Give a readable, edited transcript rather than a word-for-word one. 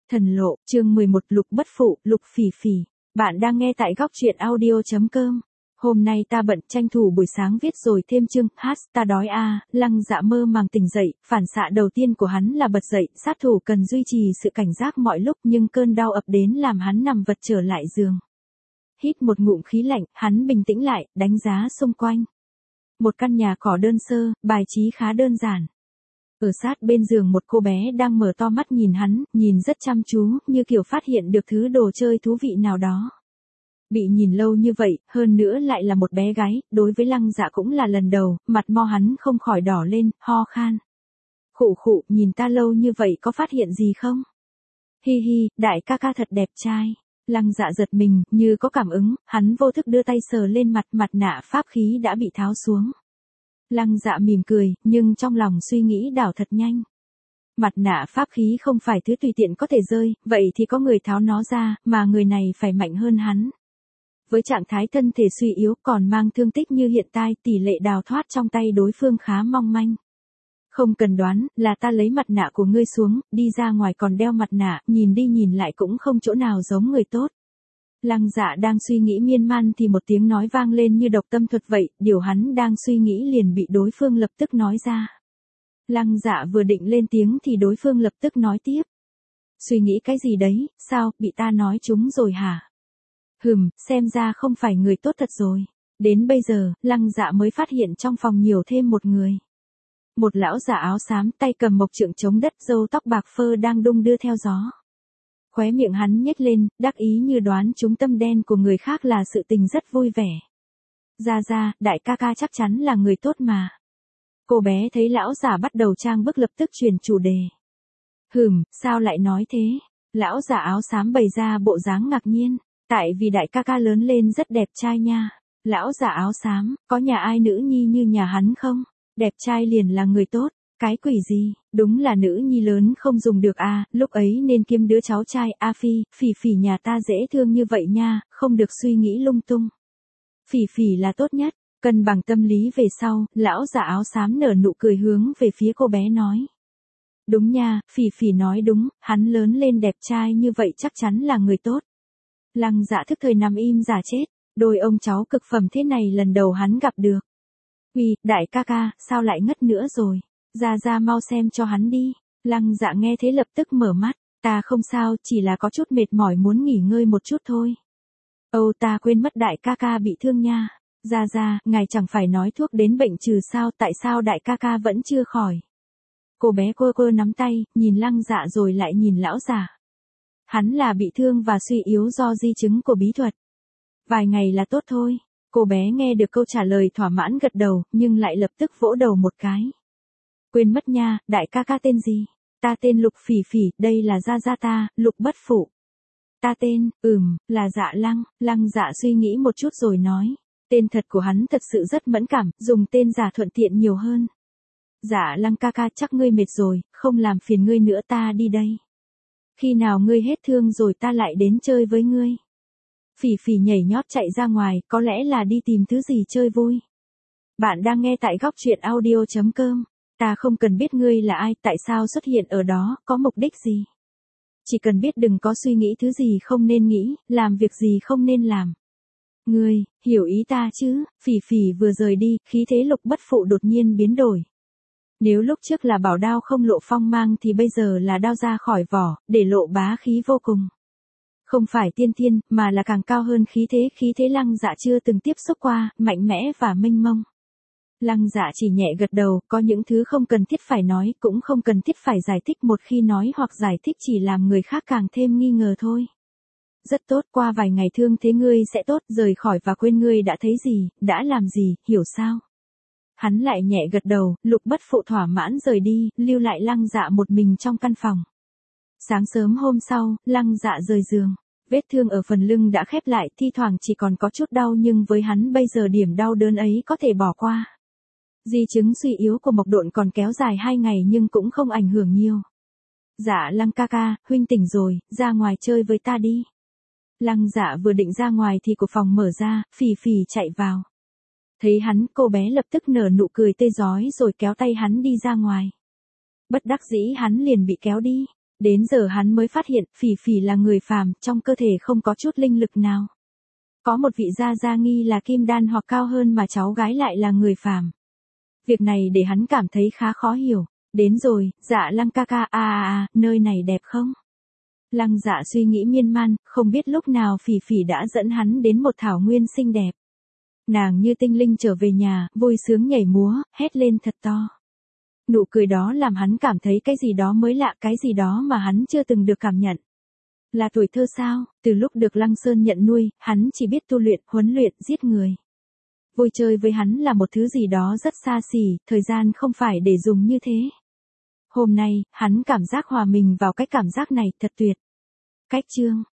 Thần lộ, chương 11, Lục Bất Phụ, Lục Phỉ Phỉ. Bạn đang nghe tại góc truyện audio.com. Hôm nay ta bận tranh thủ buổi sáng viết rồi thêm chương, ta đói a. Lăng Dạ mơ màng tỉnh dậy, phản xạ đầu tiên của hắn là bật dậy, sát thủ cần duy trì sự cảnh giác mọi lúc nhưng cơn đau ập đến làm hắn nằm vật trở lại giường. Hít một ngụm khí lạnh, hắn bình tĩnh lại, đánh giá xung quanh. Một căn nhà cỏ đơn sơ, bài trí khá đơn giản. Ở sát bên giường một cô bé đang mở to mắt nhìn hắn, nhìn rất chăm chú, như kiểu phát hiện được thứ đồ chơi thú vị nào đó. Bị nhìn lâu như vậy, hơn nữa lại là một bé gái, đối với Lăng Dạ cũng là lần đầu, mặt mo hắn không khỏi đỏ lên, ho khan. Khụ khụ, nhìn ta lâu như vậy có phát hiện gì không? Hi hi, đại ca ca thật đẹp trai. Lăng Dạ giật mình, như có cảm ứng, hắn vô thức đưa tay sờ lên mặt nạ pháp khí đã bị tháo xuống. Lăng Dạ mỉm cười, nhưng trong lòng suy nghĩ đảo thật nhanh. Mặt nạ pháp khí không phải thứ tùy tiện có thể rơi, vậy thì có người tháo nó ra, mà người này phải mạnh hơn hắn. Với trạng thái thân thể suy yếu còn mang thương tích như hiện tại, tỷ lệ đào thoát trong tay đối phương khá mong manh. Không cần đoán, là ta lấy mặt nạ của ngươi xuống, đi ra ngoài còn đeo mặt nạ, nhìn đi nhìn lại cũng không chỗ nào giống người tốt. Lăng Dạ đang suy nghĩ miên man thì một tiếng nói vang lên như độc tâm thuật vậy, điều hắn đang suy nghĩ liền bị đối phương lập tức nói ra. Lăng Dạ vừa định lên tiếng thì đối phương lập tức nói tiếp. Suy nghĩ cái gì đấy, sao, bị ta nói trúng rồi hả? Xem ra không phải người tốt thật rồi. Đến bây giờ, Lăng Dạ mới phát hiện trong phòng nhiều thêm một người. Một lão già áo xám tay cầm mộc trượng chống đất, râu tóc bạc phơ đang đung đưa theo gió. Khóe miệng hắn nhếch lên, đắc ý như đoán trúng tâm đen của người khác là sự tình rất vui vẻ. Ra, đại ca ca chắc chắn là người tốt mà. Cô bé thấy lão già bắt đầu trang bức lập tức chuyển chủ đề. Sao lại nói thế? Lão già áo xám bày ra bộ dáng ngạc nhiên. Tại vì đại ca ca lớn lên rất đẹp trai nha. Lão già áo xám, có nhà ai nữ nhi như nhà hắn không? Đẹp trai liền là người tốt. Cái quỷ gì, đúng là nữ nhi lớn không dùng được à, lúc ấy nên kiếm đứa cháu trai, Phỉ Phỉ nhà ta dễ thương như vậy nha, không được suy nghĩ lung tung. Phỉ Phỉ là tốt nhất, cân bằng tâm lý về sau, lão già áo xám nở nụ cười hướng về phía cô bé nói. Đúng nha, Phỉ Phỉ nói đúng, hắn lớn lên đẹp trai như vậy chắc chắn là người tốt. Lăng Dạ thức thời nằm im giả chết, đôi ông cháu cực phẩm thế này lần đầu hắn gặp được. Đại ca ca, sao lại ngất nữa rồi? Ra mau xem cho hắn đi. Lăng Dạ nghe thế lập tức mở mắt. Ta không sao, chỉ là có chút mệt mỏi muốn nghỉ ngơi một chút thôi. Ta quên mất đại ca ca bị thương nha. Ra, ngài chẳng phải nói thuốc đến bệnh trừ sao, tại sao đại ca ca vẫn chưa khỏi? Cô bé cô nắm tay, nhìn Lăng Dạ rồi lại nhìn lão già. Hắn là bị thương và suy yếu do di chứng của bí thuật. Vài ngày là tốt thôi. Cô bé nghe được câu trả lời thỏa mãn gật đầu, nhưng lại lập tức vỗ đầu một cái. Quên mất nha, đại ca ca tên gì? Ta tên Lục Phỉ Phỉ, đây là gia ta, Lục Bất Phụ. Ta tên, là Dạ Lăng. Lăng Dạ suy nghĩ một chút rồi nói. Tên thật của hắn thật sự rất mẫn cảm, dùng tên giả thuận tiện nhiều hơn. Dạ Lăng ca ca, chắc ngươi mệt rồi, không làm phiền ngươi nữa, ta đi đây. Khi nào ngươi hết thương rồi ta lại đến chơi với ngươi. Phỉ Phỉ nhảy nhót chạy ra ngoài, có lẽ là đi tìm thứ gì chơi vui. Bạn đang nghe tại góc truyện audio.com. Ta không cần biết ngươi là ai, tại sao xuất hiện ở đó, có mục đích gì. Chỉ cần biết đừng có suy nghĩ thứ gì không nên nghĩ, làm việc gì không nên làm. Ngươi, hiểu ý ta chứ? Phỉ Phỉ vừa rời đi, khí thế Lục Bất Phụ đột nhiên biến đổi. Nếu lúc trước là bảo đao không lộ phong mang thì bây giờ là đao ra khỏi vỏ, để lộ bá khí vô cùng. Không phải tiên thiên, mà là càng cao hơn khí thế Lăng Dạ chưa từng tiếp xúc qua, mạnh mẽ và mênh mông. Lăng Dạ chỉ nhẹ gật đầu, có những thứ không cần thiết phải nói, cũng không cần thiết phải giải thích, một khi nói hoặc giải thích chỉ làm người khác càng thêm nghi ngờ thôi. Rất tốt, qua vài ngày thương thế ngươi sẽ tốt, rời khỏi và quên ngươi đã thấy gì, đã làm gì, hiểu sao? Hắn lại nhẹ gật đầu, Lục Bất Phụ thỏa mãn rời đi, lưu lại Lăng Dạ một mình trong căn phòng. Sáng sớm hôm sau, Lăng Dạ rời giường. Vết thương ở phần lưng đã khép lại, thi thoảng chỉ còn có chút đau nhưng với hắn bây giờ điểm đau đớn ấy có thể bỏ qua. Di chứng suy yếu của Mộc Độn còn kéo dài 2 ngày nhưng cũng không ảnh hưởng nhiều. Dạ Lăng ca ca, huynh tỉnh rồi, ra ngoài chơi với ta đi. Lăng Dạ vừa định ra ngoài thì cửa phòng mở ra, Phỉ Phỉ chạy vào. Thấy hắn, cô bé lập tức nở nụ cười tươi rói rồi kéo tay hắn đi ra ngoài. Bất đắc dĩ hắn liền bị kéo đi. Đến giờ hắn mới phát hiện Phỉ Phỉ là người phàm, trong cơ thể không có chút linh lực nào. Có một vị gia gia nghi là kim đan hoặc cao hơn mà cháu gái lại là người phàm. Việc này để hắn cảm thấy khá khó hiểu. Đến rồi, Dạ Lăng ca ca, nơi này đẹp không? Lăng Dạ suy nghĩ miên man, không biết lúc nào Phỉ Phỉ đã dẫn hắn đến một thảo nguyên xinh đẹp. Nàng như tinh linh trở về nhà, vui sướng nhảy múa, hét lên thật to. Nụ cười đó làm hắn cảm thấy cái gì đó mới lạ, cái gì đó mà hắn chưa từng được cảm nhận. Là tuổi thơ sao? Từ lúc được Lăng Sơn nhận nuôi, hắn chỉ biết tu luyện, huấn luyện, giết người. Vui chơi với hắn là một thứ gì đó rất xa xỉ, thời gian không phải để dùng như thế. Hôm nay, hắn cảm giác hòa mình vào cái cảm giác này thật tuyệt. Cách chương